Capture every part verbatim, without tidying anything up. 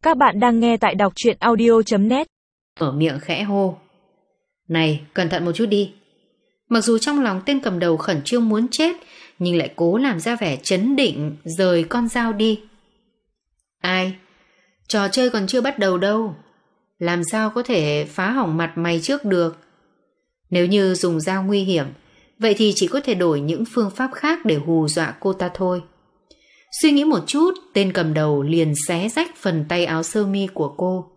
Các bạn đang nghe tại đọc truyện audio chấm net. Mở miệng khẽ hô: "Này, cẩn thận một chút đi." Mặc dù trong lòng tên cầm đầu khẩn trương muốn chết, nhưng lại cố làm ra vẻ trấn định, rời con dao đi. "Ai? Trò chơi còn chưa bắt đầu đâu. Làm sao có thể phá hỏng mặt mày trước được? Nếu như dùng dao nguy hiểm, vậy thì chỉ có thể đổi những phương pháp khác để hù dọa cô ta thôi." Suy nghĩ một chút, tên cầm đầu liền xé rách phần tay áo sơ mi của cô.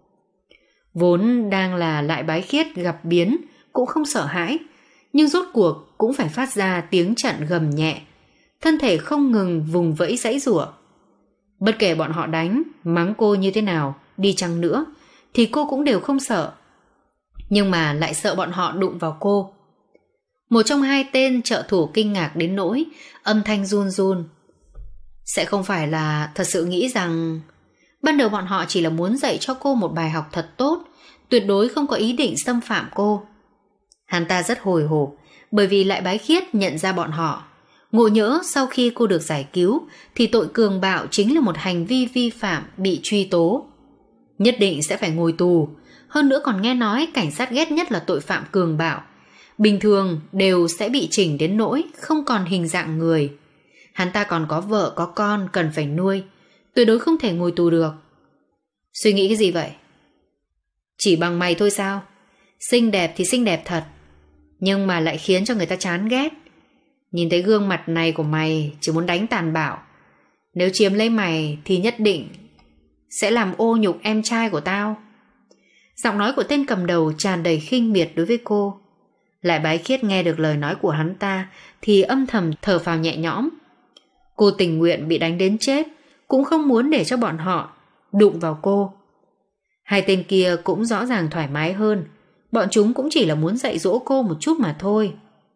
Vốn đang là Lại Bái Khiết gặp biến cũng không sợ hãi, nhưng rốt cuộc cũng phải phát ra tiếng trận gầm nhẹ, thân thể không ngừng vùng vẫy giãy giụa. Bất kể bọn họ đánh, mắng cô như thế nào đi chăng nữa thì cô cũng đều không sợ, nhưng mà lại sợ bọn họ đụng vào cô. Một trong hai tên trợ thủ kinh ngạc đến nỗi âm thanh run run. Sẽ không phải là thật sự nghĩ rằng ban đầu bọn họ chỉ là muốn dạy cho cô một bài học thật tốt, tuyệt đối không có ý định xâm phạm cô. Hắn ta rất hồi hộp, bởi vì Lại Bái Khiết nhận ra bọn họ. Ngộ nhỡ sau khi cô được giải cứu thì tội cường bạo chính là một hành vi vi phạm bị truy tố, nhất định sẽ phải ngồi tù. Hơn nữa còn nghe nói cảnh sát ghét nhất là tội phạm cường bạo, bình thường đều sẽ bị chỉnh đến nỗi không còn hình dạng người. Hắn ta còn có vợ có con cần phải nuôi, tuyệt đối không thể ngồi tù được. Suy nghĩ cái gì vậy? Chỉ bằng mày thôi sao? Xinh đẹp thì xinh đẹp thật, nhưng mà lại khiến cho người ta chán ghét. Nhìn thấy gương mặt này của mày chỉ muốn đánh tàn bạo. Nếu chiếm lấy mày thì nhất định sẽ làm ô nhục em trai của tao. Giọng nói của tên cầm đầu tràn đầy khinh miệt đối với cô. Lại Bái Khiết nghe được lời nói của hắn ta thì âm thầm thở phào nhẹ nhõm. Cô tình nguyện bị đánh đến chết, cũng không muốn để cho bọn họ đụng vào cô. Hai tên kia cũng rõ ràng thoải mái hơn, bọn chúng cũng chỉ là muốn dạy dỗ cô một chút mà thôi.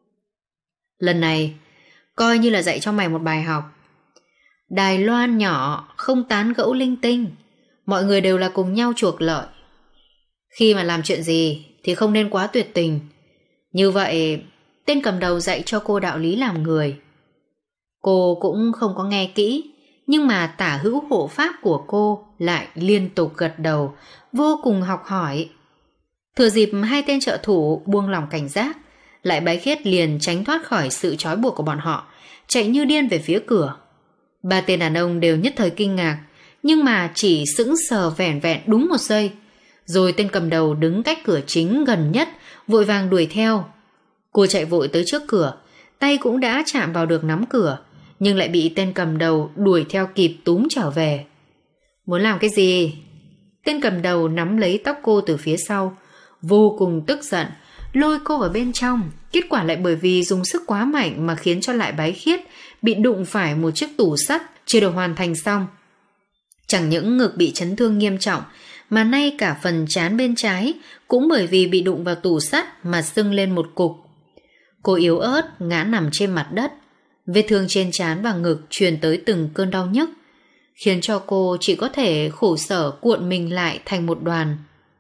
Lần này coi như là dạy cho mày một bài học. Đài Loan nhỏ không tán gẫu linh tinh, mọi người đều là cùng nhau chuộc lợi. Khi mà làm chuyện gì thì không nên quá tuyệt tình. Như vậy tên cầm đầu dạy cho cô đạo lý làm người. Cô cũng không có nghe kỹ, nhưng mà tả hữu hộ pháp của cô lại liên tục gật đầu, vô cùng học hỏi. Thừa dịp hai tên trợ thủ buông lỏng cảnh giác, Lại Bái Khiết liền tránh thoát khỏi sự trói buộc của bọn họ, chạy như điên về phía cửa. Ba tên đàn ông đều nhất thời kinh ngạc, nhưng mà chỉ sững sờ vẻn vẹn đúng một giây. Rồi tên cầm đầu đứng cách cửa chính gần nhất, vội vàng đuổi theo. Cô chạy vội tới trước cửa, tay cũng đã chạm vào được nắm cửa, nhưng lại bị tên cầm đầu đuổi theo kịp túm trở về. Muốn làm cái gì? Tên cầm đầu nắm lấy tóc cô từ phía sau, vô cùng tức giận, lôi cô vào bên trong. Kết quả lại bởi vì dùng sức quá mạnh mà khiến cho Lại Bái Khiết bị đụng phải một chiếc tủ sắt chưa được hoàn thành xong. Chẳng những ngực bị chấn thương nghiêm trọng, mà nay cả phần trán bên trái cũng bởi vì bị đụng vào tủ sắt mà sưng lên một cục. Cô yếu ớt ngã nằm trên mặt đất, vết thương trên trán và ngực truyền tới từng cơn đau nhức, khiến cho cô chỉ có thể khổ sở cuộn mình lại thành một đoàn.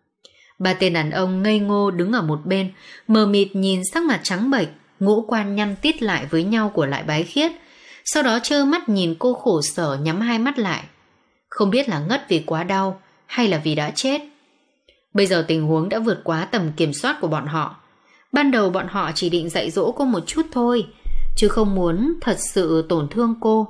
Ba tên đàn ông ngây ngô đứng ở một bên, mờ mịt nhìn sắc mặt trắng bệch, ngũ quan nhăn tít lại với nhau của Lại Bái Khiết, sau đó trơ mắt nhìn cô khổ sở nhắm hai mắt lại, không biết là ngất vì quá đau hay là vì đã chết. Bây giờ tình huống đã vượt quá tầm kiểm soát của bọn họ. Ban đầu bọn họ chỉ định dạy dỗ cô một chút thôi, chứ không muốn thật sự tổn thương cô.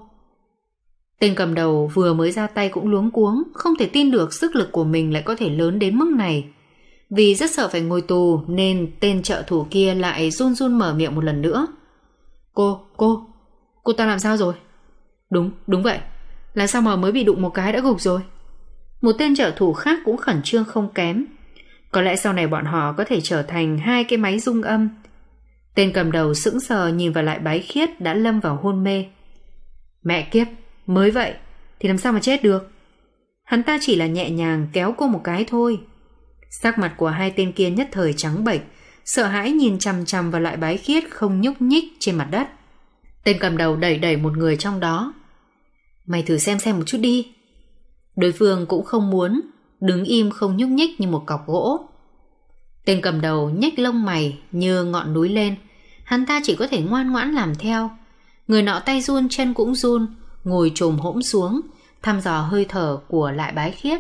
Tên cầm đầu vừa mới ra tay cũng luống cuống, không thể tin được sức lực của mình lại có thể lớn đến mức này. Vì rất sợ phải ngồi tù nên tên trợ thủ kia lại run run mở miệng một lần nữa. Cô, cô, cô ta làm sao rồi? Đúng, đúng vậy. Là sao mà mới bị đụng một cái đã gục rồi? Một tên trợ thủ khác cũng khẩn trương không kém. Có lẽ sau này bọn họ có thể trở thành hai cái máy rung âm. Tên cầm đầu sững sờ nhìn vào Lại Bái Khiết đã lâm vào hôn mê. Mẹ kiếp, mới vậy thì làm sao mà chết được? Hắn ta chỉ là nhẹ nhàng kéo cô một cái thôi. Sắc mặt của hai tên kia nhất thời trắng bệch, sợ hãi nhìn chằm chằm vào Lại Bái Khiết không nhúc nhích trên mặt đất. Tên cầm đầu đẩy đẩy một người trong đó. Mày thử xem xem một chút đi. Đối phương cũng không muốn, đứng im không nhúc nhích như một cọc gỗ. Tên cầm đầu nhếch lông mày như ngọn núi lên, hắn ta chỉ có thể ngoan ngoãn làm theo. Người nọ tay run chân cũng run, ngồi chồm hỗn xuống, thăm dò hơi thở của Lại Bái Khiết,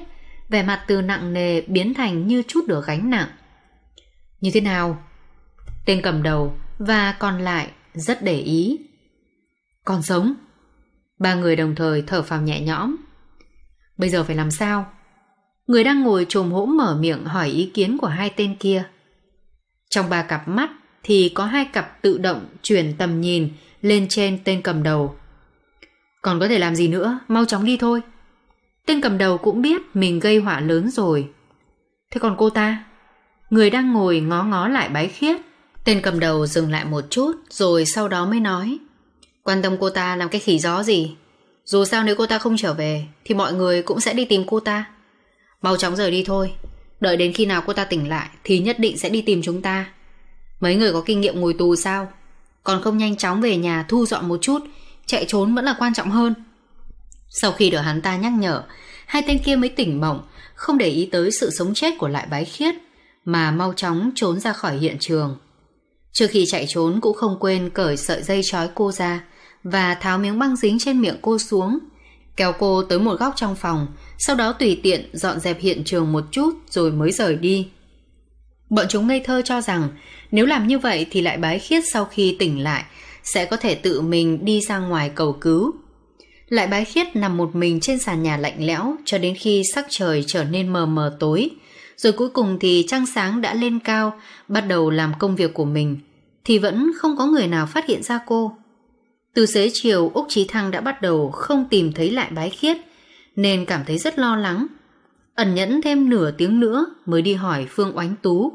vẻ mặt từ nặng nề biến thành như chút được gánh nặng. Như thế nào? Tên cầm đầu và còn lại rất để ý. Còn sống. Ba người đồng thời thở phào nhẹ nhõm. Bây giờ phải làm sao? Người đang ngồi chồm hổm mở miệng hỏi ý kiến của hai tên kia. Trong ba cặp mắt thì có hai cặp tự động chuyển tầm nhìn lên trên tên cầm đầu. Còn có thể làm gì nữa, mau chóng đi thôi. Tên cầm đầu cũng biết mình gây họa lớn rồi. Thế còn cô ta? Người đang ngồi ngó ngó lại Bái Khiết. Tên cầm đầu dừng lại một chút rồi sau đó mới nói. Quan tâm cô ta làm cái khỉ gió gì? Dù sao nếu cô ta không trở về thì mọi người cũng sẽ đi tìm cô ta. Mau chóng rời đi thôi. Đợi đến khi nào cô ta tỉnh lại thì nhất định sẽ đi tìm chúng ta. Mấy người có kinh nghiệm ngồi tù sao? Còn không nhanh chóng về nhà thu dọn một chút. Chạy trốn vẫn là quan trọng hơn. Sau khi được hắn ta nhắc nhở, hai tên kia mới tỉnh mộng, không để ý tới sự sống chết của Lại Bái Khiết, mà mau chóng trốn ra khỏi hiện trường. Trước khi chạy trốn cũng không quên cởi sợi dây trói cô ra và tháo miếng băng dính trên miệng cô xuống, kéo cô tới một góc trong phòng, sau đó tùy tiện dọn dẹp hiện trường một chút rồi mới rời đi. Bọn chúng ngây thơ cho rằng nếu làm như vậy thì Lại Bái Khiết sau khi tỉnh lại sẽ có thể tự mình đi ra ngoài cầu cứu. Lại Bái Khiết nằm một mình trên sàn nhà lạnh lẽo cho đến khi sắc trời trở nên mờ mờ tối, rồi cuối cùng thì trăng sáng đã lên cao, bắt đầu làm công việc của mình, thì vẫn không có người nào phát hiện ra cô. Từ xế chiều, Úc Chí Thăng đã bắt đầu không tìm thấy Lại Bái Khiết, nên cảm thấy rất lo lắng. Ẩn nhẫn thêm nửa tiếng nữa mới đi hỏi Phương Oánh Tú.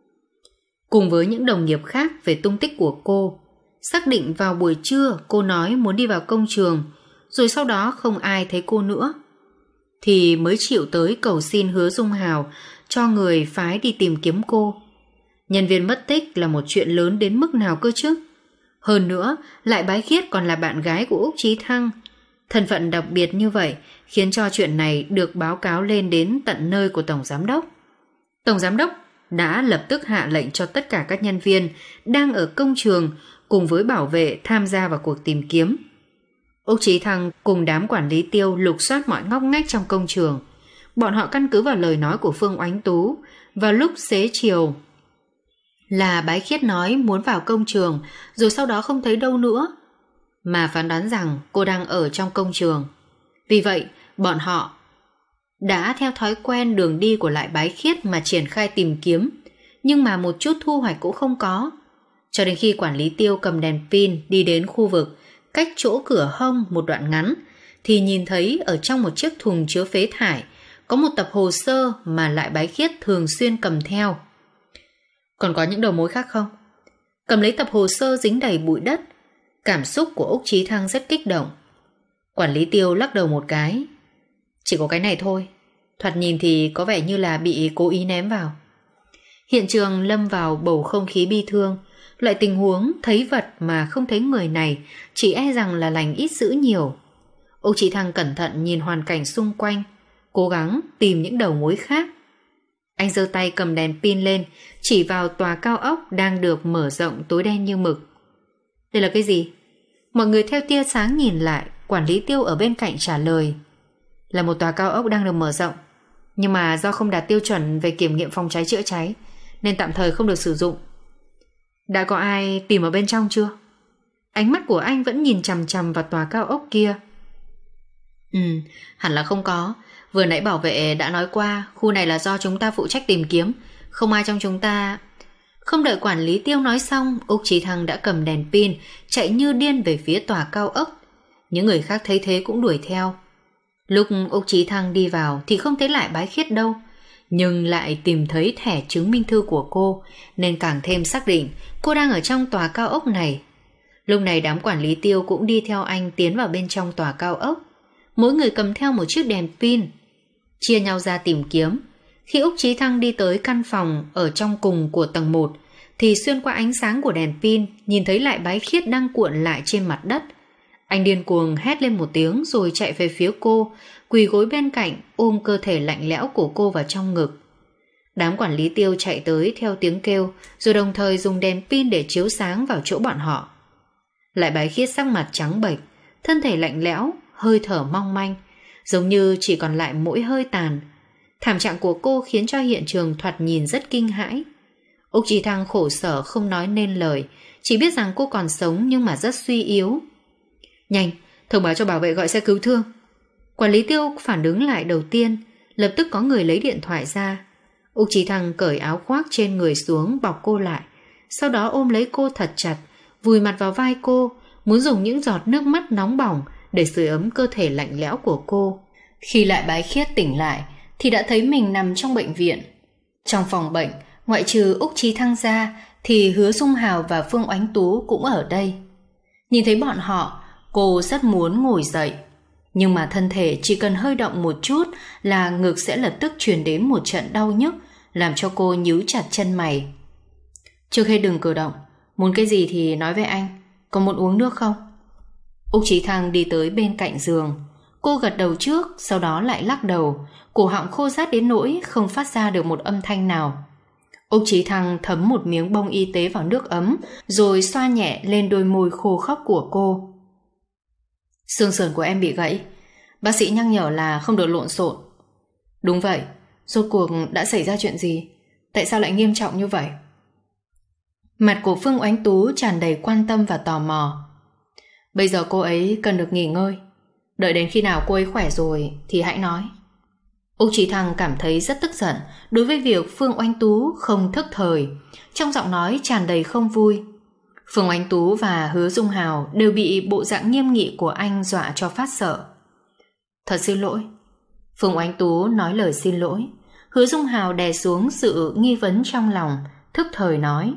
Cùng với những đồng nghiệp khác về tung tích của cô, xác định vào buổi trưa cô nói muốn đi vào công trường, rồi sau đó không ai thấy cô nữa, thì mới chịu tới cầu xin Hứa Dung Hào cho người phái đi tìm kiếm cô. Nhân viên mất tích là một chuyện lớn đến mức nào cơ chứ? Hơn nữa, Lại Bái Khiết còn là bạn gái của Úc Chí Thăng. Thân phận đặc biệt như vậy khiến cho chuyện này được báo cáo lên đến tận nơi của Tổng Giám đốc. Tổng Giám đốc đã lập tức hạ lệnh cho tất cả các nhân viên đang ở công trường cùng với bảo vệ tham gia vào cuộc tìm kiếm. Úc Chí Thăng cùng đám quản lý Tiêu lục soát mọi ngóc ngách trong công trường. Bọn họ căn cứ vào lời nói của Phương Oánh Tú vào lúc xế chiều là Bái Khiết nói muốn vào công trường rồi sau đó không thấy đâu nữa, mà phán đoán rằng cô đang ở trong công trường. Vì vậy, bọn họ đã theo thói quen đường đi của Lại Bái Khiết mà triển khai tìm kiếm, nhưng mà một chút thu hoạch cũng không có. Cho đến khi quản lý Tiêu cầm đèn pin đi đến khu vực cách chỗ cửa hông một đoạn ngắn, thì nhìn thấy ở trong một chiếc thùng chứa phế thải có một tập hồ sơ mà Lại Bái Khiết thường xuyên cầm theo. Còn có những đầu mối khác không? Cầm lấy tập hồ sơ dính đầy bụi đất, cảm xúc của Úc Chí Thăng rất kích động. Quản lý Tiêu lắc đầu một cái. Chỉ có cái này thôi, thoạt nhìn thì có vẻ như là bị cố ý ném vào. Hiện trường lâm vào bầu không khí bi thương. Loại tình huống thấy vật mà không thấy người này chỉ e rằng là lành ít dữ nhiều. Úc Chí Thăng cẩn thận nhìn hoàn cảnh xung quanh, cố gắng tìm những đầu mối khác. Anh giơ tay cầm đèn pin lên, chỉ vào tòa cao ốc đang được mở rộng tối đen như mực. Đây là cái gì? Mọi người theo tia sáng nhìn lại, quản lý Tiêu ở bên cạnh trả lời. Là một tòa cao ốc đang được mở rộng, nhưng mà do không đạt tiêu chuẩn về kiểm nghiệm phòng cháy chữa cháy nên tạm thời không được sử dụng. Đã có ai tìm ở bên trong chưa? Ánh mắt của anh vẫn nhìn chằm chằm vào tòa cao ốc kia. Ừ, hẳn là không có. Vừa nãy bảo vệ đã nói qua, khu này là do chúng ta phụ trách tìm kiếm, không ai trong chúng ta. Không đợi quản lý Tiêu nói xong, Úc Chí Thăng đã cầm đèn pin chạy như điên về phía tòa cao ốc. Những người khác thấy thế cũng đuổi theo. Lúc Úc Chí Thăng đi vào thì không thấy Lại Bái Khiết đâu, nhưng lại tìm thấy thẻ chứng minh thư của cô, nên càng thêm xác định cô đang ở trong tòa cao ốc này. Lúc này đám quản lý Tiêu cũng đi theo anh tiến vào bên trong tòa cao ốc. Mỗi người cầm theo một chiếc đèn pin, chia nhau ra tìm kiếm. Khi Úc Chí Thăng đi tới căn phòng ở trong cùng của tầng một, thì xuyên qua ánh sáng của đèn pin nhìn thấy Lại Bái Khiết đang cuộn lại trên mặt đất. Anh điên cuồng hét lên một tiếng rồi chạy về phía cô, quỳ gối bên cạnh ôm cơ thể lạnh lẽo của cô vào trong ngực. Đám quản lý Tiêu chạy tới theo tiếng kêu, rồi đồng thời dùng đèn pin để chiếu sáng vào chỗ bọn họ. Lại Bái Khiết sắc mặt trắng bệch, thân thể lạnh lẽo, hơi thở mong manh, giống như chỉ còn lại mỗi hơi tàn. Thảm trạng của cô khiến cho hiện trường thoạt nhìn rất kinh hãi. Úc Chí Thăng khổ sở không nói nên lời, chỉ biết rằng cô còn sống nhưng mà rất suy yếu. Nhanh, thông báo cho bảo vệ gọi xe cứu thương. Quản lý Tiêu phản ứng lại đầu tiên, lập tức có người lấy điện thoại ra. Úc Chí Thăng cởi áo khoác trên người xuống bọc cô lại, sau đó ôm lấy cô thật chặt, vùi mặt vào vai cô, muốn dùng những giọt nước mắt nóng bỏng để sưởi ấm cơ thể lạnh lẽo của cô. Khi Lại Bái Khiết tỉnh lại thì đã thấy mình nằm trong bệnh viện. Trong phòng bệnh, ngoại trừ Úc Chí Thăng ra thì Hứa Dung Hào và Phương Oánh Tú cũng ở đây. Nhìn thấy bọn họ, cô rất muốn ngồi dậy, nhưng mà thân thể chỉ cần hơi động một chút là ngực sẽ lập tức truyền đến một trận đau nhức, làm cho cô nhíu chặt chân mày. Trước hết đừng cử động, muốn cái gì thì nói với anh, có muốn uống nước không? Úc Chí Thăng đi tới bên cạnh giường. Cô gật đầu trước, sau đó lại lắc đầu, cổ họng khô rát đến nỗi không phát ra được một âm thanh nào. Úc Chí Thăng thấm một miếng bông y tế vào nước ấm, rồi xoa nhẹ lên đôi môi khô khốc của cô. Xương sườn của em bị gãy, bác sĩ nhắc nhở là không được lộn xộn. Đúng vậy, rốt cuộc đã xảy ra chuyện gì? Tại sao lại nghiêm trọng như vậy? Mặt của Phương Oánh Tú tràn đầy quan tâm và tò mò. Bây giờ cô ấy cần được nghỉ ngơi, đợi đến khi nào cô ấy khỏe rồi thì hãy nói. Úc Chí Thăng cảm thấy rất tức giận đối với việc Phương Oánh Tú không thức thời, trong giọng nói tràn đầy không vui. Phương Oánh Tú và Hứa Dung Hào đều bị bộ dạng nghiêm nghị của anh dọa cho phát sợ. Thật xin lỗi. Phương Oánh Tú nói lời xin lỗi. Hứa Dung Hào đè xuống sự nghi vấn trong lòng, thức thời nói.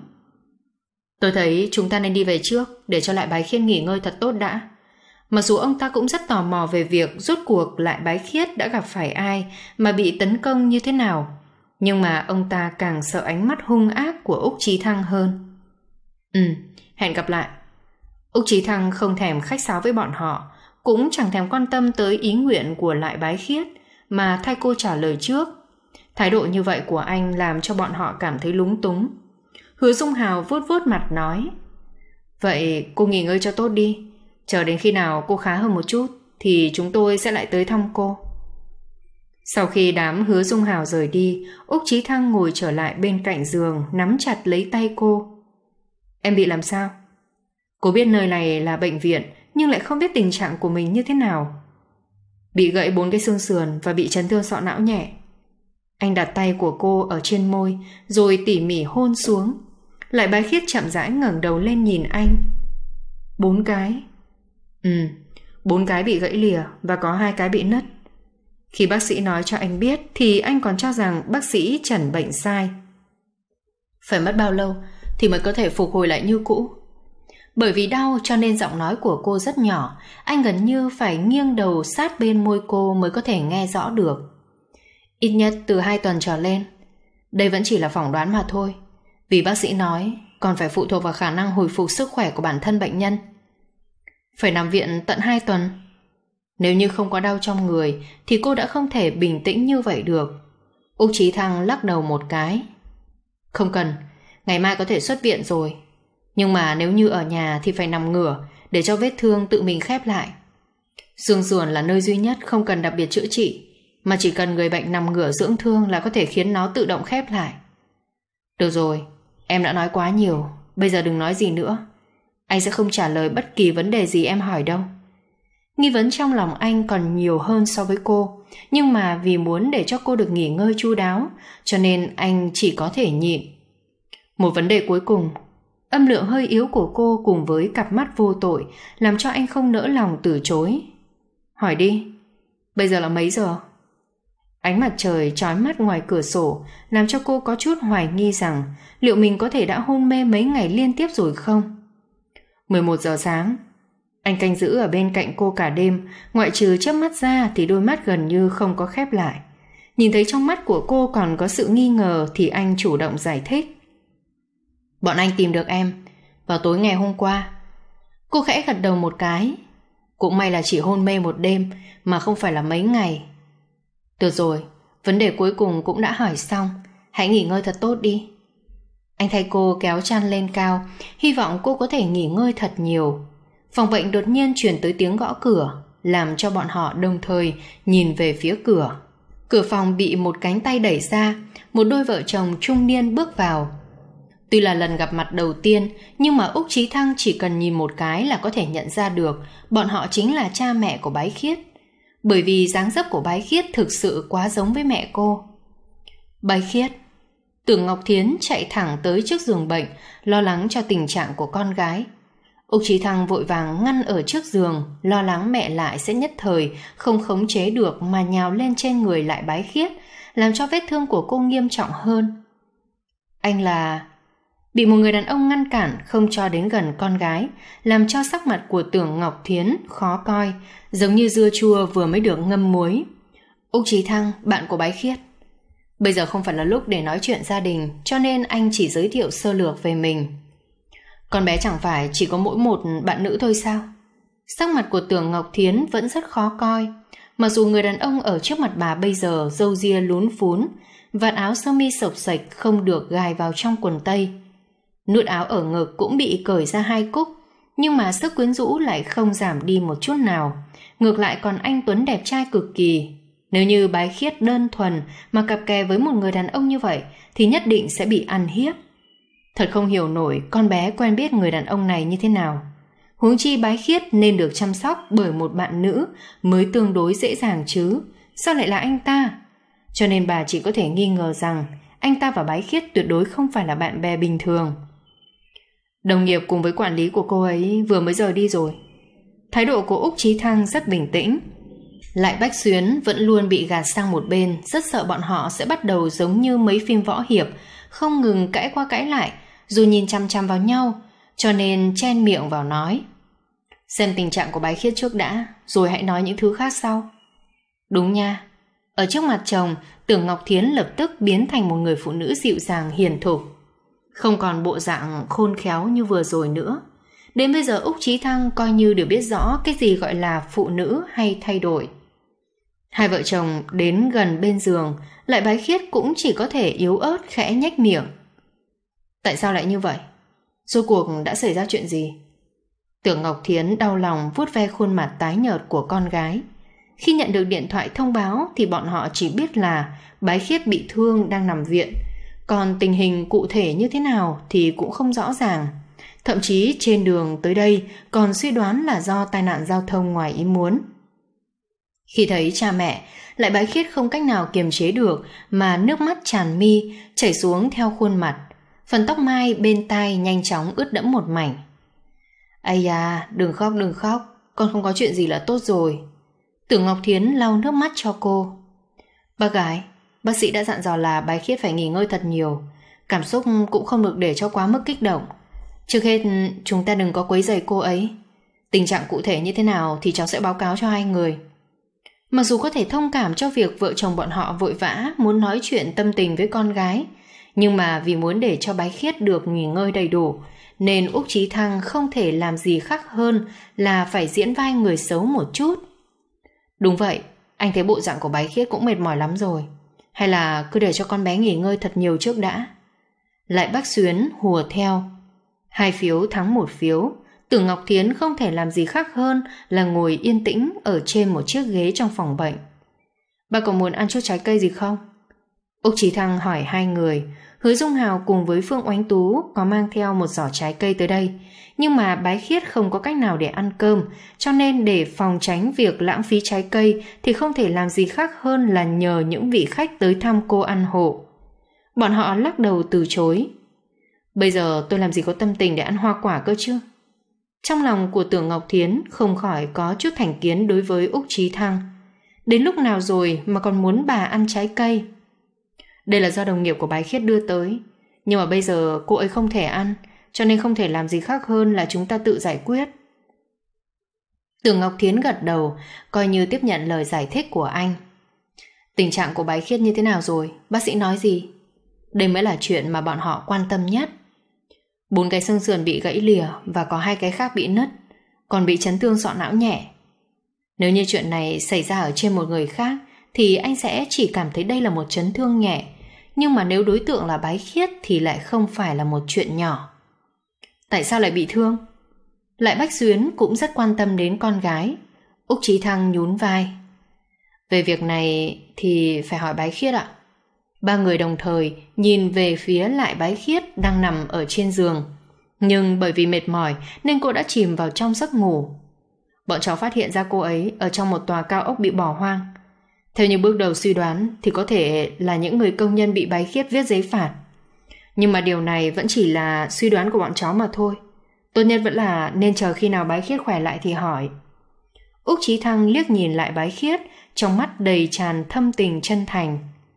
Tôi thấy chúng ta nên đi về trước để cho Lại Bái Khiết nghỉ ngơi thật tốt đã. Mặc dù ông ta cũng rất tò mò về việc rốt cuộc Lại Bái Khiết đã gặp phải ai mà bị tấn công như thế nào, nhưng mà ông ta càng sợ ánh mắt hung ác của Úc Chí Thăng hơn. Ừ, hẹn gặp lại. Úc Chí Thăng không thèm khách sáo với bọn họ, cũng chẳng thèm quan tâm tới ý nguyện của Lại Bái Khiết, mà thay cô trả lời trước. Thái độ như vậy của anh làm cho bọn họ cảm thấy lúng túng. Hứa Dung Hào vuốt vuốt mặt nói, vậy cô nghỉ ngơi cho tốt đi, chờ đến khi nào cô khá hơn một chút thì chúng tôi sẽ lại tới thăm cô. Sau khi đám Hứa Dung Hào rời đi, Úc Chí Thăng ngồi trở lại bên cạnh giường, nắm chặt lấy tay cô. Em bị làm sao? Cô biết nơi này là bệnh viện, nhưng lại không biết tình trạng của mình như thế nào. Bị gãy bốn cái xương sườn và bị chấn thương sọ não nhẹ. Anh đặt tay của cô ở trên môi, rồi tỉ mỉ hôn xuống. Lại Bái Khiết chậm rãi ngẩng đầu lên nhìn anh. Bốn cái? Ừ, bốn cái bị gãy lìa và có hai cái bị nứt. Khi bác sĩ nói cho anh biết thì anh còn cho rằng bác sĩ chẩn bệnh sai. Phải mất bao lâu thì mới có thể phục hồi lại như cũ? Bởi vì đau cho nên giọng nói của cô rất nhỏ, anh gần như phải nghiêng đầu sát bên môi cô mới có thể nghe rõ được. Ít nhất từ hai tuần trở lên. Đây vẫn chỉ là phỏng đoán mà thôi, vì bác sĩ nói còn phải phụ thuộc vào khả năng hồi phục sức khỏe của bản thân bệnh nhân. Phải nằm viện tận hai tuần. Nếu như không có đau trong người thì cô đã không thể bình tĩnh như vậy được. Úc Chí Thăng lắc đầu một cái. Không cần, ngày mai có thể xuất viện rồi. Nhưng mà nếu như ở nhà thì phải nằm ngửa để cho vết thương tự mình khép lại. Xương sườn là nơi duy nhất không cần đặc biệt chữa trị, mà chỉ cần người bệnh nằm ngửa dưỡng thương là có thể khiến nó tự động khép lại. Được rồi, em đã nói quá nhiều, bây giờ đừng nói gì nữa. Anh sẽ không trả lời bất kỳ vấn đề gì em hỏi đâu. Nghi vấn trong lòng anh còn nhiều hơn so với cô, nhưng mà vì muốn để cho cô được nghỉ ngơi chu đáo, cho nên anh chỉ có thể nhịn. Một vấn đề cuối cùng. Âm lượng hơi yếu của cô cùng với cặp mắt vô tội làm cho anh không nỡ lòng từ chối. Hỏi đi, bây giờ là mấy giờ? Ánh mặt trời chói mắt ngoài cửa sổ làm cho cô có chút hoài nghi rằng liệu mình có thể đã hôn mê mấy ngày liên tiếp rồi không? mười một giờ sáng. Anh canh giữ ở bên cạnh cô cả đêm, ngoại trừ chớp mắt ra thì đôi mắt gần như không có khép lại. Nhìn thấy trong mắt của cô còn có sự nghi ngờ thì anh chủ động giải thích. Bọn anh tìm được em vào tối ngày hôm qua. Cô khẽ gật đầu một cái. Cũng may là chỉ hôn mê một đêm mà không phải là mấy ngày. Được rồi, vấn đề cuối cùng cũng đã hỏi xong. Hãy nghỉ ngơi thật tốt đi. Anh thay cô kéo chăn lên cao, hy vọng cô có thể nghỉ ngơi thật nhiều. Phòng bệnh đột nhiên chuyển tới tiếng gõ cửa, làm cho bọn họ đồng thời nhìn về phía cửa. Cửa phòng bị một cánh tay đẩy ra, một đôi vợ chồng trung niên bước vào. Tuy là lần gặp mặt đầu tiên, nhưng mà Úc Chí Thăng chỉ cần nhìn một cái là có thể nhận ra được bọn họ chính là cha mẹ của Bái Khiết. Bởi vì dáng dấp của Bái Khiết thực sự quá giống với mẹ cô. Bái Khiết. Tưởng Ngọc Thiến chạy thẳng tới trước giường bệnh, lo lắng cho tình trạng của con gái. Úc Chí Thăng vội vàng ngăn ở trước giường, lo lắng mẹ lại sẽ nhất thời không khống chế được mà nhào lên trên người lại Bái Khiết, làm cho vết thương của cô nghiêm trọng hơn. Anh là... Bị một người đàn ông ngăn cản không cho đến gần con gái, làm cho sắc mặt của Tưởng Ngọc Thiến khó coi, giống như dưa chua vừa mới được ngâm muối. Úc Chí Thăng, bạn của Bái Khiết. Bây giờ không phải là lúc để nói chuyện gia đình, cho nên anh chỉ giới thiệu sơ lược về mình. Con bé chẳng phải chỉ có mỗi một bạn nữ thôi sao? Sắc mặt của Tưởng Ngọc Thiến vẫn rất khó coi. Mặc dù người đàn ông ở trước mặt bà bây giờ râu ria lún phún, vạt áo sơ mi xộc xệch không được gài vào trong quần tây. Nút áo ở ngực cũng bị cởi ra hai cúc, nhưng mà sức quyến rũ lại không giảm đi một chút nào. Ngược lại còn anh tuấn đẹp trai cực kỳ. Nếu như Bái Khiết đơn thuần mà cặp kè với một người đàn ông như vậy thì nhất định sẽ bị ăn hiếp. Thật không hiểu nổi con bé quen biết người đàn ông này như thế nào. Huống chi Bái Khiết nên được chăm sóc bởi một bạn nữ mới tương đối dễ dàng chứ, sao lại là anh ta? Cho nên bà chỉ có thể nghi ngờ rằng anh ta và Bái Khiết tuyệt đối không phải là bạn bè bình thường. Đồng nghiệp cùng với quản lý của cô ấy vừa mới rời đi rồi. Thái độ của Úc Chí Thăng rất bình tĩnh. Lại Bách Xuyến vẫn luôn bị gạt sang một bên, rất sợ bọn họ sẽ bắt đầu giống như mấy phim võ hiệp, không ngừng cãi qua cãi lại, dù nhìn chăm chăm vào nhau, cho nên chen miệng vào nói. Xem tình trạng của Bái Khiết trước đã, rồi hãy nói những thứ khác sau. Đúng nha. Ở trước mặt chồng, Tưởng Ngọc Thiến lập tức biến thành một người phụ nữ dịu dàng hiền thục, không còn bộ dạng khôn khéo như vừa rồi nữa. Đến bây giờ Úc Chí Thăng coi như đều biết rõ cái gì gọi là phụ nữ hay thay đổi. Hai vợ chồng đến gần bên giường, Lại Bái Khiết cũng chỉ có thể yếu ớt khẽ nhếch miệng. Tại sao lại như vậy? Rốt cuộc đã xảy ra chuyện gì? Tưởng Ngọc Thiến đau lòng vuốt ve khuôn mặt tái nhợt của con gái. Khi nhận được điện thoại thông báo thì bọn họ chỉ biết là Bái Khiết bị thương đang nằm viện, còn tình hình cụ thể như thế nào thì cũng không rõ ràng. Thậm chí trên đường tới đây còn suy đoán là do tai nạn giao thông ngoài ý muốn. Khi thấy cha mẹ, Lại Bái Khiết không cách nào kiềm chế được mà nước mắt tràn mi chảy xuống theo khuôn mặt. Phần tóc mai bên tai nhanh chóng ướt đẫm một mảnh. Ây da, đừng khóc đừng khóc, con không có chuyện gì là tốt rồi. Tưởng Ngọc Thiến lau nước mắt cho cô. Bác gái, bác sĩ đã dặn dò là Bái Khiết phải nghỉ ngơi thật nhiều, cảm xúc cũng không được để cho quá mức kích động. Trước hết chúng ta đừng có quấy rầy cô ấy. Tình trạng cụ thể như thế nào thì cháu sẽ báo cáo cho hai người. Mặc dù có thể thông cảm cho việc vợ chồng bọn họ vội vã muốn nói chuyện tâm tình với con gái, nhưng mà vì muốn để cho Bái Khiết được nghỉ ngơi đầy đủ, nên Úc Chí Thăng không thể làm gì khác hơn là phải diễn vai người xấu một chút. Đúng vậy, anh thấy bộ dạng của Bái Khiết cũng mệt mỏi lắm rồi. Hay là cứ để cho con bé nghỉ ngơi thật nhiều trước đã. Lại Bách Xuyến hùa theo. Hai phiếu thắng một phiếu, Tưởng Ngọc Thiến không thể làm gì khác hơn là ngồi yên tĩnh ở trên một chiếc ghế trong phòng bệnh. Bà có muốn ăn chút trái cây gì không? Úc Chí Thăng hỏi hai người. Hứa Dung Hào cùng với Phương Oánh Tú có mang theo một giỏ trái cây tới đây, nhưng mà Bái Khiết không có cách nào để ăn cơm, cho nên để phòng tránh việc lãng phí trái cây thì không thể làm gì khác hơn là nhờ những vị khách tới thăm cô ăn hộ. Bọn họ lắc đầu từ chối. Bây giờ tôi làm gì có tâm tình để ăn hoa quả cơ chứ? Trong lòng của Tưởng Ngọc Thiến không khỏi có chút thành kiến đối với Úc Chí Thăng. Đến lúc nào rồi mà còn muốn bà ăn trái cây? Đây là do đồng nghiệp của Bái Khiết đưa tới, nhưng mà bây giờ cô ấy không thể ăn, cho nên không thể làm gì khác hơn là chúng ta tự giải quyết. Tưởng Ngọc Thiến gật đầu, coi như tiếp nhận lời giải thích của anh. Tình trạng của Bái Khiết như thế nào rồi? Bác sĩ nói gì? Đây mới là chuyện mà bọn họ quan tâm nhất. Bốn cái xương sườn bị gãy lìa và có hai cái khác bị nứt, còn bị chấn thương sọ não nhẹ. Nếu như chuyện này xảy ra ở trên một người khác thì anh sẽ chỉ cảm thấy đây là một chấn thương nhẹ, nhưng mà nếu đối tượng là Bái Khiết thì lại không phải là một chuyện nhỏ. Tại sao lại bị thương? Lại Bách Xuyến cũng rất quan tâm đến con gái. Úc Chí Thăng nhún vai. Về việc này thì phải hỏi Bái Khiết ạ. Ba người đồng thời nhìn về phía Lại Bái Khiết đang nằm ở trên giường. Nhưng bởi vì mệt mỏi nên cô đã chìm vào trong giấc ngủ. Bọn cháu phát hiện ra cô ấy ở trong một tòa cao ốc bị bỏ hoang. Theo như bước đầu suy đoán thì có thể là những người công nhân bị Bái Khiết viết giấy phạt. Nhưng mà điều này vẫn chỉ là suy đoán của bọn cháu mà thôi. Tốt nhất vẫn là nên chờ khi nào Bái Khiết khỏe lại thì hỏi. Úc Chí Thăng liếc nhìn Lại Bái Khiết, trong mắt đầy tràn thâm tình chân thành.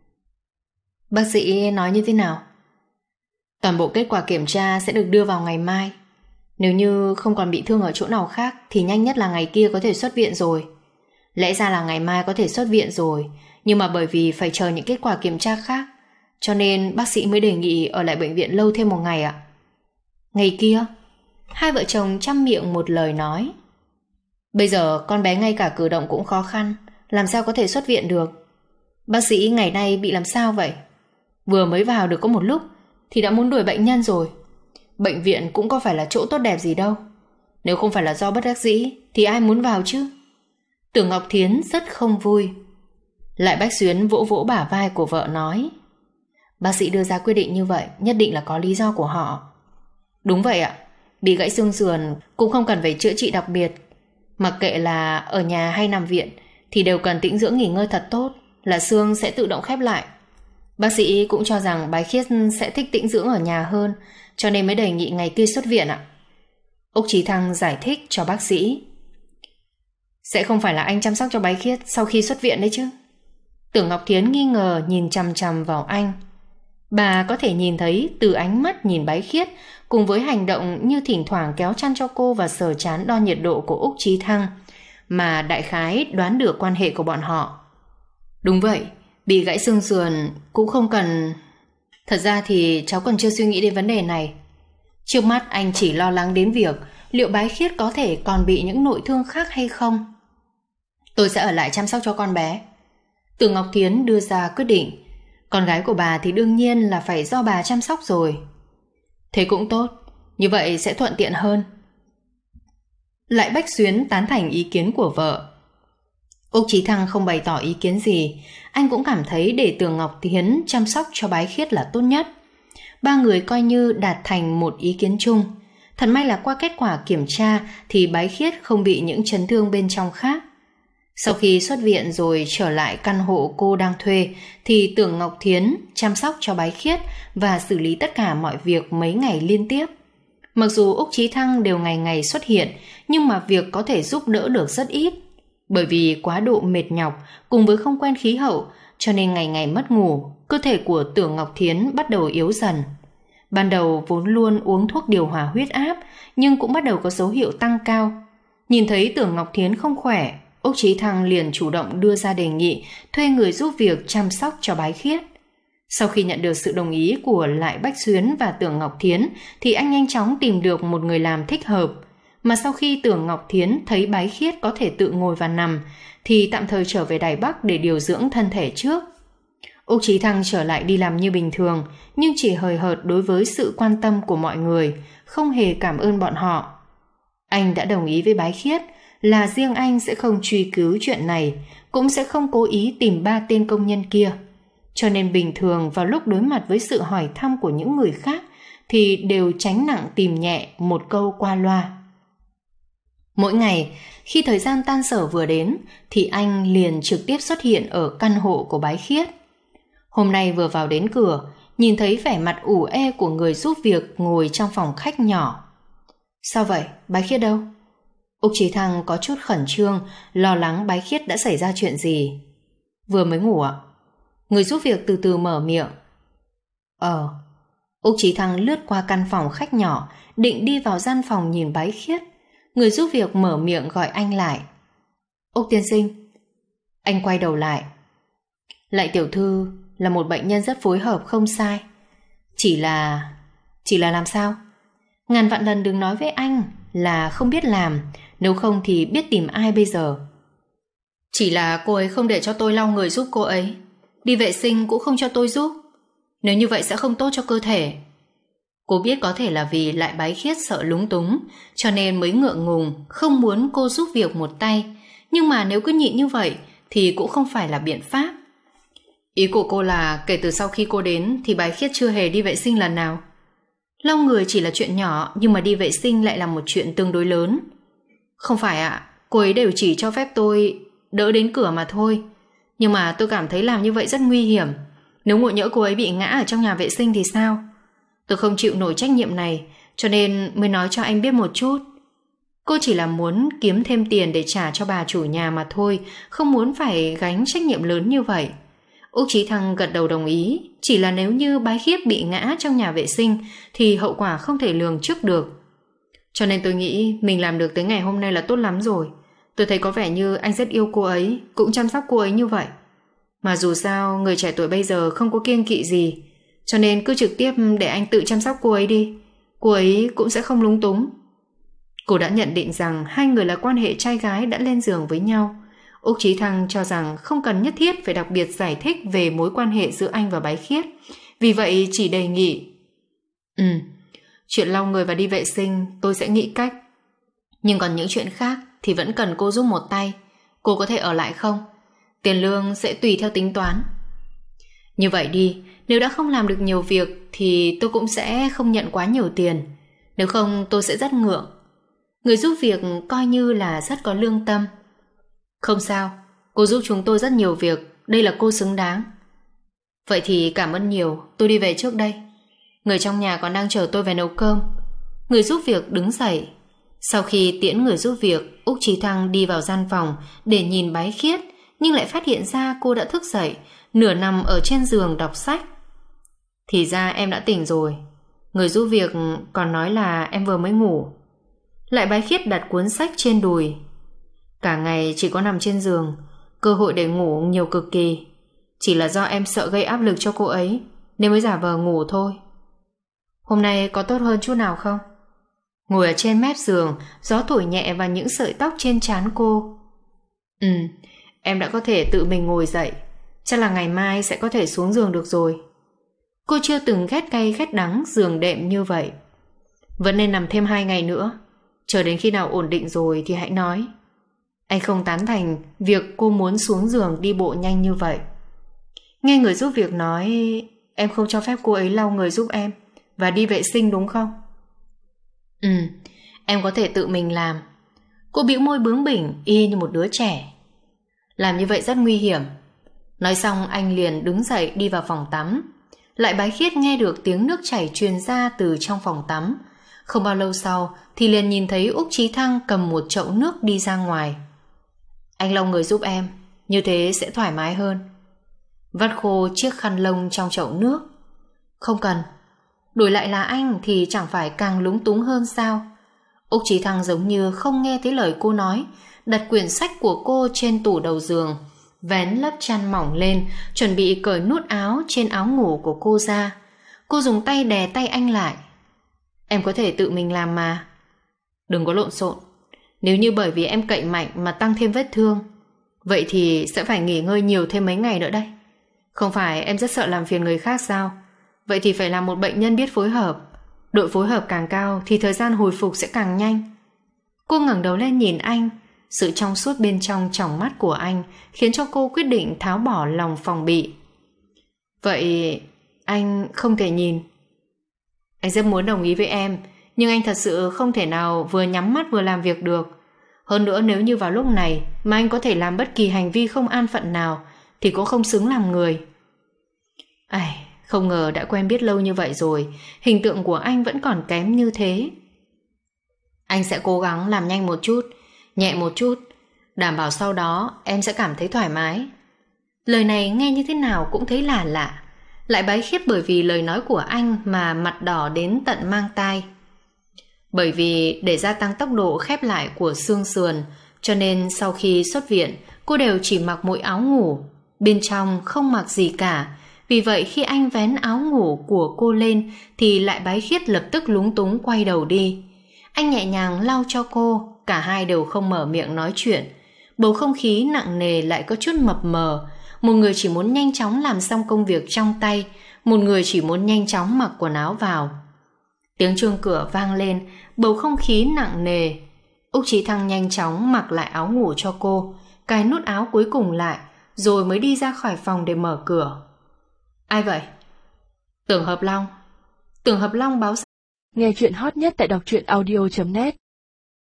Bác sĩ nói như thế nào? Toàn bộ kết quả kiểm tra sẽ được đưa vào ngày mai. Nếu như không còn bị thương ở chỗ nào khác thì nhanh nhất là ngày kia có thể xuất viện rồi. Lẽ ra là ngày mai có thể xuất viện rồi, nhưng mà bởi vì phải chờ những kết quả kiểm tra khác, cho nên bác sĩ mới đề nghị ở lại bệnh viện lâu thêm một ngày ạ. Ngày kia? Hai vợ chồng chăm miệng một lời nói. Bây giờ con bé ngay cả cử động cũng khó khăn, làm sao có thể xuất viện được? Bác sĩ ngày nay bị làm sao vậy? Vừa mới vào được có một lúc thì đã muốn đuổi bệnh nhân rồi. Bệnh viện cũng có phải là chỗ tốt đẹp gì đâu. Nếu không phải là do bất đắc dĩ thì ai muốn vào chứ? Tưởng Ngọc Thiến rất không vui. Lại Bách Xuyến vỗ vỗ bả vai của vợ nói, bác sĩ đưa ra quyết định như vậy nhất định là có lý do của họ. Đúng vậy ạ. Bị gãy xương sườn cũng không cần phải chữa trị đặc biệt. Mặc kệ là ở nhà hay nằm viện thì đều cần tĩnh dưỡng nghỉ ngơi thật tốt, là xương sẽ tự động khép lại. Bác sĩ cũng cho rằng Bái Khiết sẽ thích tĩnh dưỡng ở nhà hơn, cho nên mới đề nghị ngày kia xuất viện ạ. Úc Chí Thăng giải thích cho bác sĩ. Sẽ không phải là anh chăm sóc cho Bái Khiết sau khi xuất viện đấy chứ? Tưởng Ngọc Thiến nghi ngờ nhìn chằm chằm vào anh. Bà có thể nhìn thấy từ ánh mắt nhìn Bái Khiết cùng với hành động như thỉnh thoảng kéo chăn cho cô và sờ trán đo nhiệt độ của Úc Chí Thăng mà đại khái đoán được quan hệ của bọn họ. Đúng vậy, bị gãy xương sườn cũng không cần... Thật ra thì cháu còn chưa suy nghĩ đến vấn đề này. Trước mắt anh chỉ lo lắng đến việc liệu Bái Khiết có thể còn bị những nội thương khác hay không. Tôi sẽ ở lại chăm sóc cho con bé. Từ Ngọc Thiến đưa ra quyết định. Con gái của bà thì đương nhiên là phải do bà chăm sóc rồi. Thế cũng tốt, như vậy sẽ thuận tiện hơn. Lại Bách Xuyến tán thành ý kiến của vợ. Úc Chí Thăng không bày tỏ ý kiến gì. Anh cũng cảm thấy để Tường Ngọc Thiến chăm sóc cho Bái Khiết là tốt nhất. Ba người coi như đạt thành một ý kiến chung. Thật may là qua kết quả kiểm tra thì Bái Khiết không bị những chấn thương bên trong khác. Sau khi xuất viện rồi trở lại căn hộ cô đang thuê thì Tưởng Ngọc Thiến chăm sóc cho Bái Khiết và xử lý tất cả mọi việc mấy ngày liên tiếp. Mặc dù Úc Chí Thăng đều ngày ngày xuất hiện, nhưng mà việc có thể giúp đỡ được rất ít. Bởi vì quá độ mệt nhọc cùng với không quen khí hậu, cho nên ngày ngày mất ngủ, cơ thể của Tưởng Ngọc Thiến bắt đầu yếu dần. Ban đầu vốn luôn uống thuốc điều hòa huyết áp, nhưng cũng bắt đầu có dấu hiệu tăng cao. Nhìn thấy Tưởng Ngọc Thiến không khỏe, Úc Chí Thăng liền chủ động đưa ra đề nghị thuê người giúp việc chăm sóc cho Bái Khiết. Sau khi nhận được sự đồng ý của Lại Bách Xuyến và Tưởng Ngọc Thiến thì anh nhanh chóng tìm được một người làm thích hợp. Mà sau khi Tưởng Ngọc Thiến thấy Bái Khiết có thể tự ngồi và nằm thì tạm thời trở về Đài Bắc để điều dưỡng thân thể trước. Úc Chí Thăng trở lại đi làm như bình thường, nhưng chỉ hời hợt đối với sự quan tâm của mọi người, không hề cảm ơn bọn họ. Anh đã đồng ý với Bái Khiết là riêng anh sẽ không truy cứu chuyện này, cũng sẽ không cố ý tìm ba tên công nhân kia. Cho nên bình thường vào lúc đối mặt với sự hỏi thăm của những người khác thì đều tránh nặng tìm nhẹ một câu qua loa. Mỗi ngày, khi thời gian tan sở vừa đến thì anh liền trực tiếp xuất hiện ở căn hộ của Bái Khiết. Hôm nay vừa vào đến cửa, nhìn thấy vẻ mặt ủ ê của người giúp việc ngồi trong phòng khách nhỏ. Sao vậy? Bái Khiết đâu? Úc Chí Thăng có chút khẩn trương, lo lắng Bái Khiết đã xảy ra chuyện gì. Vừa mới ngủ ạ. Người giúp việc từ từ mở miệng. Ờ. Úc Chí Thăng lướt qua căn phòng khách nhỏ, định đi vào gian phòng nhìn Bái Khiết. Người giúp việc mở miệng gọi anh lại. Úc tiên sinh. Anh quay đầu lại. Lại tiểu thư là một bệnh nhân rất phối hợp không sai. Chỉ là... Chỉ là làm sao? Ngàn vạn lần đừng nói với anh là không biết làm, nếu không thì biết tìm ai bây giờ. Chỉ là cô ấy không để cho tôi lau người giúp cô ấy, đi vệ sinh cũng không cho tôi giúp. Nếu như vậy sẽ không tốt cho cơ thể. Cô biết có thể là vì Lại Bái Khiết sợ lúng túng, cho nên mới ngượng ngùng, không muốn cô giúp việc một tay. Nhưng mà nếu cứ nhịn như vậy thì cũng không phải là biện pháp. Ý của cô là kể từ sau khi cô đến thì Bái Khiết chưa hề đi vệ sinh lần nào. Lau người chỉ là chuyện nhỏ, nhưng mà đi vệ sinh lại là một chuyện tương đối lớn. Không phải ạ, cô ấy đều chỉ cho phép tôi đỡ đến cửa mà thôi. Nhưng mà tôi cảm thấy làm như vậy rất nguy hiểm. Nếu ngộ nhỡ cô ấy bị ngã ở trong nhà vệ sinh thì sao? Tôi không chịu nổi trách nhiệm này, cho nên mới nói cho anh biết một chút. Cô chỉ là muốn kiếm thêm tiền để trả cho bà chủ nhà mà thôi, không muốn phải gánh trách nhiệm lớn như vậy. Úc Chí Thăng gật đầu đồng ý, chỉ là nếu như Bái Khiết bị ngã trong nhà vệ sinh thì hậu quả không thể lường trước được. Cho nên tôi nghĩ mình làm được tới ngày hôm nay là tốt lắm rồi. Tôi thấy có vẻ như anh rất yêu cô ấy, cũng chăm sóc cô ấy như vậy. Mà dù sao, người trẻ tuổi bây giờ không có kiêng kỵ gì, cho nên cứ trực tiếp để anh tự chăm sóc cô ấy đi. Cô ấy cũng sẽ không lúng túng. Cô đã nhận định rằng hai người là quan hệ trai gái đã lên giường với nhau. Úc Chí Thăng cho rằng không cần nhất thiết phải đặc biệt giải thích về mối quan hệ giữa anh và Bái Khiết. Vì vậy chỉ đề nghị: Ừ, chuyện lau người và đi vệ sinh tôi sẽ nghĩ cách. Nhưng còn những chuyện khác thì vẫn cần cô giúp một tay. Cô có thể ở lại không? Tiền lương sẽ tùy theo tính toán. Như vậy đi, nếu đã không làm được nhiều việc thì tôi cũng sẽ không nhận quá nhiều tiền. Nếu không tôi sẽ rất ngượng. Người giúp việc coi như là rất có lương tâm. Không sao, cô giúp chúng tôi rất nhiều việc, đây là cô xứng đáng. Vậy thì cảm ơn nhiều, tôi đi về trước đây. Người trong nhà còn đang chờ tôi về nấu cơm. Người giúp việc đứng dậy. Sau khi tiễn người giúp việc, Úc Chí Thăng đi vào gian phòng để nhìn Bái Khiết, nhưng lại phát hiện ra cô đã thức dậy, nửa nằm ở trên giường đọc sách. Thì ra em đã tỉnh rồi. Người giúp việc còn nói là em vừa mới ngủ. Lại Bái Khiết đặt cuốn sách trên đùi. Cả ngày chỉ có nằm trên giường, cơ hội để ngủ nhiều cực kỳ. Chỉ là do em sợ gây áp lực cho cô ấy nên mới giả vờ ngủ thôi. Hôm nay có tốt hơn chút nào không? Ngồi ở trên mép giường, gió thổi nhẹ vào những sợi tóc trên trán cô. Ừ, em đã có thể tự mình ngồi dậy. Chắc là ngày mai sẽ có thể xuống giường được rồi. Cô chưa từng ghét cay ghét đắng giường đệm như vậy. Vẫn nên nằm thêm hai ngày nữa. Chờ đến khi nào ổn định rồi thì hãy nói. Anh không tán thành việc cô muốn xuống giường đi bộ nhanh như vậy. Nghe người giúp việc nói em không cho phép cô ấy lau người giúp em và đi vệ sinh đúng không? Ừ, em có thể tự mình làm. Cô bĩu môi bướng bỉnh y như một đứa trẻ. Làm như vậy rất nguy hiểm. Nói xong anh liền đứng dậy đi vào phòng tắm. Lại Bái Khiết nghe được tiếng nước chảy truyền ra từ trong phòng tắm. Không bao lâu sau thì liền nhìn thấy Úc Chí Thăng cầm một chậu nước đi ra ngoài. Anh lau người giúp em, như thế sẽ thoải mái hơn. Vắt khô chiếc khăn lông trong chậu nước. Không cần. Đổi lại là anh thì chẳng phải càng lúng túng hơn sao? Úc Chí Thăng giống như không nghe thấy lời cô nói, đặt quyển sách của cô trên tủ đầu giường, vén lớp chăn mỏng lên, chuẩn bị cởi nút áo trên áo ngủ của cô ra. Cô dùng tay đè tay anh lại. Em có thể tự mình làm mà. Đừng có lộn xộn. Nếu như bởi vì em cậy mạnh mà tăng thêm vết thương, vậy thì sẽ phải nghỉ ngơi nhiều thêm mấy ngày nữa đây. Không phải em rất sợ làm phiền người khác sao? Vậy thì phải làm một bệnh nhân biết phối hợp. Độ phối hợp càng cao thì thời gian hồi phục sẽ càng nhanh. Cô ngẩng đầu lên nhìn anh. Sự trong suốt bên trong tròng mắt của anh khiến cho cô quyết định tháo bỏ lòng phòng bị. Vậy anh không thể nhìn. Anh rất muốn đồng ý với em, nhưng anh thật sự không thể nào vừa nhắm mắt vừa làm việc được. Hơn nữa nếu như vào lúc này mà anh có thể làm bất kỳ hành vi không an phận nào thì cũng không xứng làm người. Ai, không ngờ đã quen biết lâu như vậy rồi, hình tượng của anh vẫn còn kém như thế. Anh sẽ cố gắng làm nhanh một chút, nhẹ một chút, đảm bảo sau đó em sẽ cảm thấy thoải mái. Lời này nghe như thế nào cũng thấy lạ lạ. Lại Bái Khiết bởi vì lời nói của anh mà mặt đỏ đến tận mang tai. Bởi vì để gia tăng tốc độ khép lại của xương sườn, cho nên sau khi xuất viện, cô đều chỉ mặc mỗi áo ngủ, bên trong không mặc gì cả. Vì vậy khi anh vén áo ngủ của cô lên thì Lại Bái Khiết lập tức lúng túng quay đầu đi. Anh nhẹ nhàng lau cho cô, cả hai đều không mở miệng nói chuyện. Bầu không khí nặng nề lại có chút mập mờ. Một người chỉ muốn nhanh chóng làm xong công việc trong tay, một người chỉ muốn nhanh chóng mặc quần áo vào. Tiếng chuông cửa vang lên, bầu không khí nặng nề. Úc Chí Thăng nhanh chóng mặc lại áo ngủ cho cô, cài nút áo cuối cùng lại, rồi mới đi ra khỏi phòng để mở cửa. Ai vậy? Tưởng Hợp Long. Tưởng Hợp Long báo. Nghe chuyện hot nhất tại đọc truyện audio chấm net.